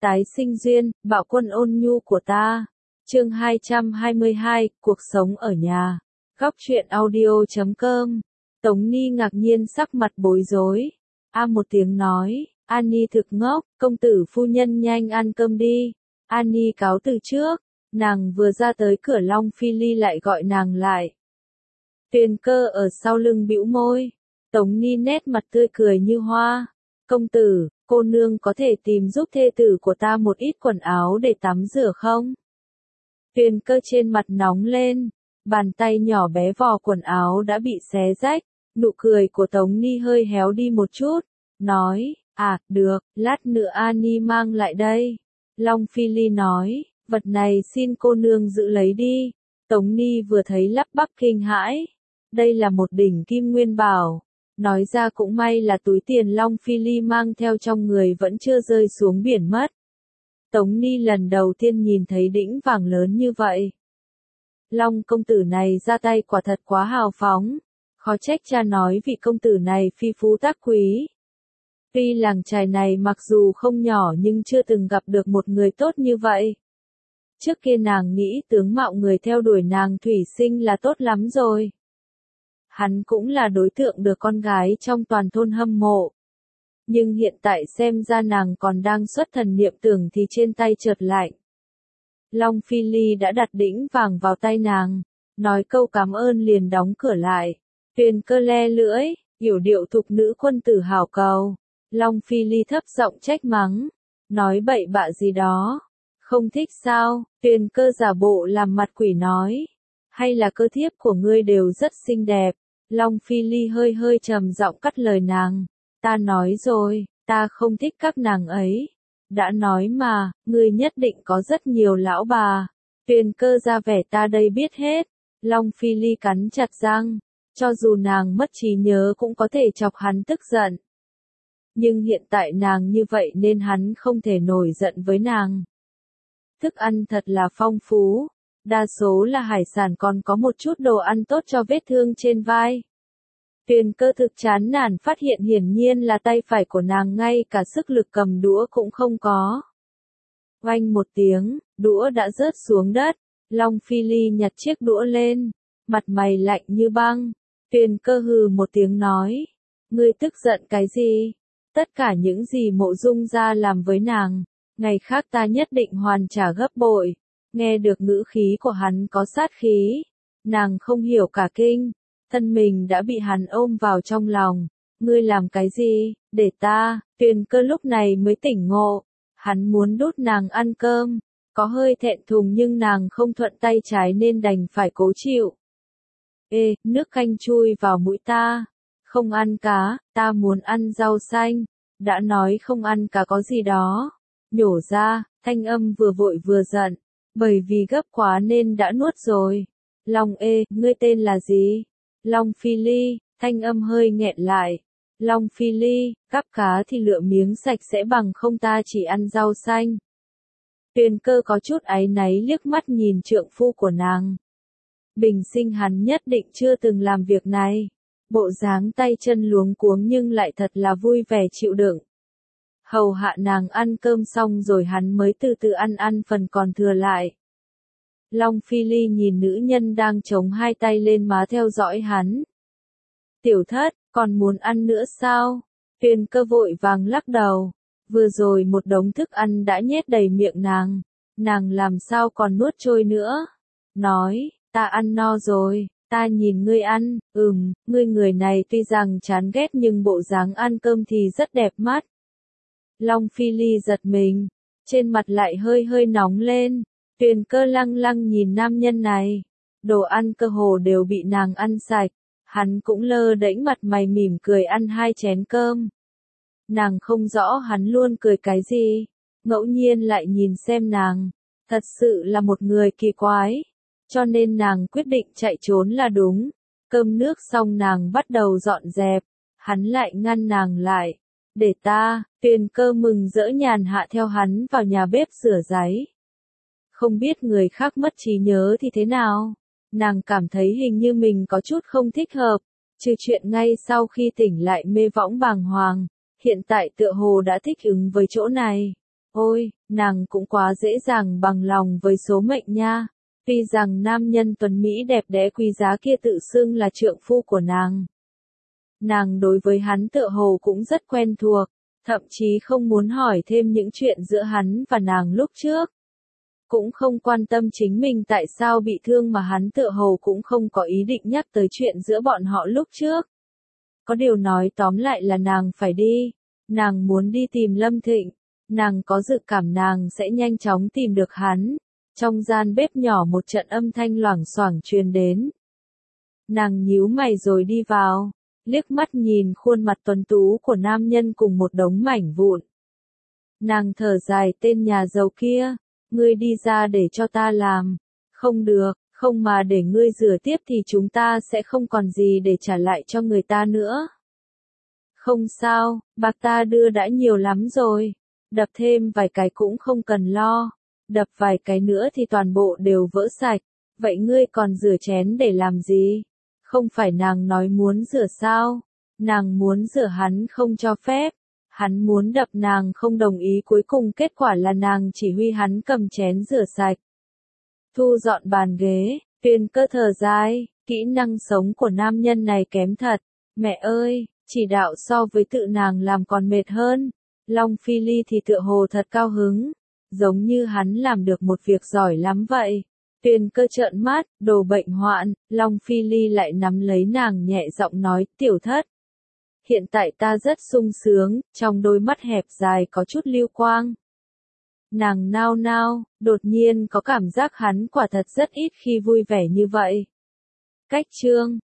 Tái sinh duyên, bạo quân ôn nhu của ta. Chương 222, cuộc sống ở nhà. Góc truyện audio.com. Tống Ni ngạc nhiên sắc mặt bối rối. Một tiếng nói, Annie thực ngốc, công tử phu nhân nhanh ăn cơm đi. Annie cáo từ trước, nàng vừa ra tới cửa Long Phi Ly lại gọi nàng lại. Tuyền Cơ ở sau lưng bĩu môi. Tống Ni nét mặt tươi cười như hoa. Công tử, cô nương có thể tìm giúp thê tử của ta một ít quần áo để tắm rửa không? Tuyền Cơ trên mặt nóng lên, bàn tay nhỏ bé vò quần áo đã bị xé rách, nụ cười của Tống Ni hơi héo đi một chút, nói, được, lát nữa Annie mang lại đây. Long Phi Ly nói, vật này xin cô nương giữ lấy đi. Tống Ni vừa thấy lắp bắp kinh hãi, đây là một đỉnh kim nguyên bảo. Nói ra cũng may là túi tiền Long Phi Ly mang theo trong người vẫn chưa rơi xuống biển mất. Tống Ni lần đầu tiên nhìn thấy đĩnh vàng lớn như vậy. Long công tử này ra tay quả thật quá hào phóng. Khó trách cha nói vị công tử này phi phú tác quý. Tuy làng chài này mặc dù không nhỏ nhưng chưa từng gặp được một người tốt như vậy. Trước kia nàng nghĩ tướng mạo người theo đuổi nàng thủy sinh là tốt lắm rồi. Hắn cũng là đối tượng được con gái trong toàn thôn hâm mộ. Nhưng hiện tại xem ra nàng còn đang xuất thần niệm tưởng thì trên tay chợt lạnh. Long Phi Ly đã đặt đĩnh vàng vào tay nàng, nói câu cảm ơn liền đóng cửa lại. Tuyền Cơ le lưỡi, yểu điệu thục nữ quân tử hảo cầu. Long Phi Ly thấp giọng trách mắng, nói bậy bạ gì đó. Không thích sao? Tuyền Cơ giả bộ làm mặt quỷ nói. Hay là cơ thiếp của ngươi đều rất xinh đẹp. Long Phi Ly hơi hơi trầm giọng cắt lời nàng. Ta nói rồi, ta không thích các nàng ấy. Đã nói mà, ngươi nhất định có rất nhiều lão bà. Tuyền Cơ ra vẻ ta đây biết hết. Long Phi Ly cắn chặt răng. Cho dù nàng mất trí nhớ cũng có thể chọc hắn tức giận. Nhưng hiện tại nàng như vậy nên hắn không thể nổi giận với nàng. Thức ăn thật là phong phú. Đa số là hải sản còn có một chút đồ ăn tốt cho vết thương trên vai. Tuyền Cơ thực chán nản phát hiện hiển nhiên là tay phải của nàng ngay cả sức lực cầm đũa cũng không có. Oanh một tiếng, đũa đã rớt xuống đất. Long Phi Ly nhặt chiếc đũa lên, mặt mày lạnh như băng. Tuyền Cơ hừ một tiếng nói, ngươi tức giận cái gì? Tất cả những gì Mộ Dung gia làm với nàng, ngày khác ta nhất định hoàn trả gấp bội. Nghe được ngữ khí của hắn có sát khí, nàng không hiểu cả kinh, thân mình đã bị hắn ôm vào trong lòng. Ngươi làm cái gì, để ta? Tuyền Cơ lúc này mới tỉnh ngộ, hắn muốn đút nàng ăn cơm, có hơi thẹn thùng nhưng nàng không thuận tay trái nên đành phải cố chịu. Nước canh chui vào mũi ta, không ăn cá, ta muốn ăn rau xanh, đã nói không ăn cá có gì đó. Nhổ ra, thanh âm vừa vội vừa giận. Bởi vì gấp quá nên đã nuốt rồi. Long ngươi tên là gì? Long Phi Ly, thanh âm hơi nghẹn lại. Long Phi Ly, cắp cá thì lựa miếng sạch sẽ bằng không ta chỉ ăn rau xanh. Tuyền Cơ có chút áy náy liếc mắt nhìn trượng phu của nàng. Bình sinh hắn nhất định chưa từng làm việc này. Bộ dáng tay chân luống cuống nhưng lại thật là vui vẻ chịu đựng. Hầu hạ nàng ăn cơm xong rồi hắn mới từ từ ăn phần còn thừa lại. Long Phi Ly nhìn nữ nhân đang chống hai tay lên má theo dõi hắn. Tiểu thất, còn muốn ăn nữa sao? Tuyền Cơ vội vàng lắc đầu. Vừa rồi một đống thức ăn đã nhét đầy miệng nàng làm sao còn nuốt trôi nữa? Nói, ta ăn no rồi, ta nhìn ngươi ăn, ngươi người này tuy rằng chán ghét nhưng bộ dáng ăn cơm thì rất đẹp mắt. Long Phi Ly giật mình, trên mặt lại hơi hơi nóng lên. Tuyền Cơ lăng lăng nhìn nam nhân này, đồ ăn cơ hồ đều bị nàng ăn sạch, hắn cũng lơ đễnh mặt mày mỉm cười ăn 2 chén cơm. Nàng không rõ hắn luôn cười cái gì, ngẫu nhiên lại nhìn xem nàng, thật sự là một người kỳ quái, cho nên nàng quyết định chạy trốn là đúng. Cơm nước xong nàng bắt đầu dọn dẹp, hắn lại ngăn nàng lại. Để ta, Tuyền Cơ mừng rỡ nhàn hạ theo hắn vào nhà bếp rửa ráy. Không biết người khác mất trí nhớ thì thế nào, nàng cảm thấy hình như mình có chút không thích hợp, trừ chuyện ngay sau khi tỉnh lại mê võng bàng hoàng, hiện tại tựa hồ đã thích ứng với chỗ này. Ôi, nàng cũng quá dễ dàng bằng lòng với số mệnh nha. Tuy rằng nam nhân tuấn Mỹ đẹp đẽ quý giá kia tự xưng là trượng phu của nàng. Nàng đối với hắn tựa hồ cũng rất quen thuộc, thậm chí không muốn hỏi thêm những chuyện giữa hắn và nàng lúc trước. Cũng không quan tâm chính mình tại sao bị thương mà hắn tựa hồ cũng không có ý định nhắc tới chuyện giữa bọn họ lúc trước. Có điều nói tóm lại là nàng phải đi. Nàng muốn đi tìm Lâm Thịnh. Nàng có dự cảm nàng sẽ nhanh chóng tìm được hắn. Trong gian bếp nhỏ một trận âm thanh loảng xoảng truyền đến. Nàng nhíu mày rồi đi vào, liếc mắt nhìn khuôn mặt tuấn tú của nam nhân cùng một đống mảnh vụn. Nàng thở dài, tên nhà giàu kia, ngươi đi ra để cho ta làm. Không được, không mà để ngươi rửa tiếp thì chúng ta sẽ không còn gì để trả lại cho người ta nữa. Không sao, bạc ta đưa đã nhiều lắm rồi, đập thêm vài cái cũng không cần lo. Đập vài cái nữa thì toàn bộ đều vỡ sạch, vậy ngươi còn rửa chén để làm gì? Không phải nàng nói muốn rửa sao? Nàng muốn rửa hắn không cho phép, hắn muốn đập nàng không đồng ý, cuối cùng kết quả là nàng chỉ huy hắn cầm chén rửa sạch. Thu dọn bàn ghế, Tuyền Cơ thở dài, kỹ năng sống của nam nhân này kém thật, mẹ ơi, chỉ đạo so với tự nàng làm còn mệt hơn. Long Phi Ly thì tựa hồ thật cao hứng. Giống như hắn làm được một việc giỏi lắm vậy. Tuyền Cơ trợn mắt, đồ bệnh hoạn, Long Phi Ly lại nắm lấy nàng nhẹ giọng nói, tiểu thất. Hiện tại ta rất sung sướng, trong đôi mắt hẹp dài có chút lưu quang. Nàng nao nao, đột nhiên có cảm giác hắn quả thật rất ít khi vui vẻ như vậy. Cách chương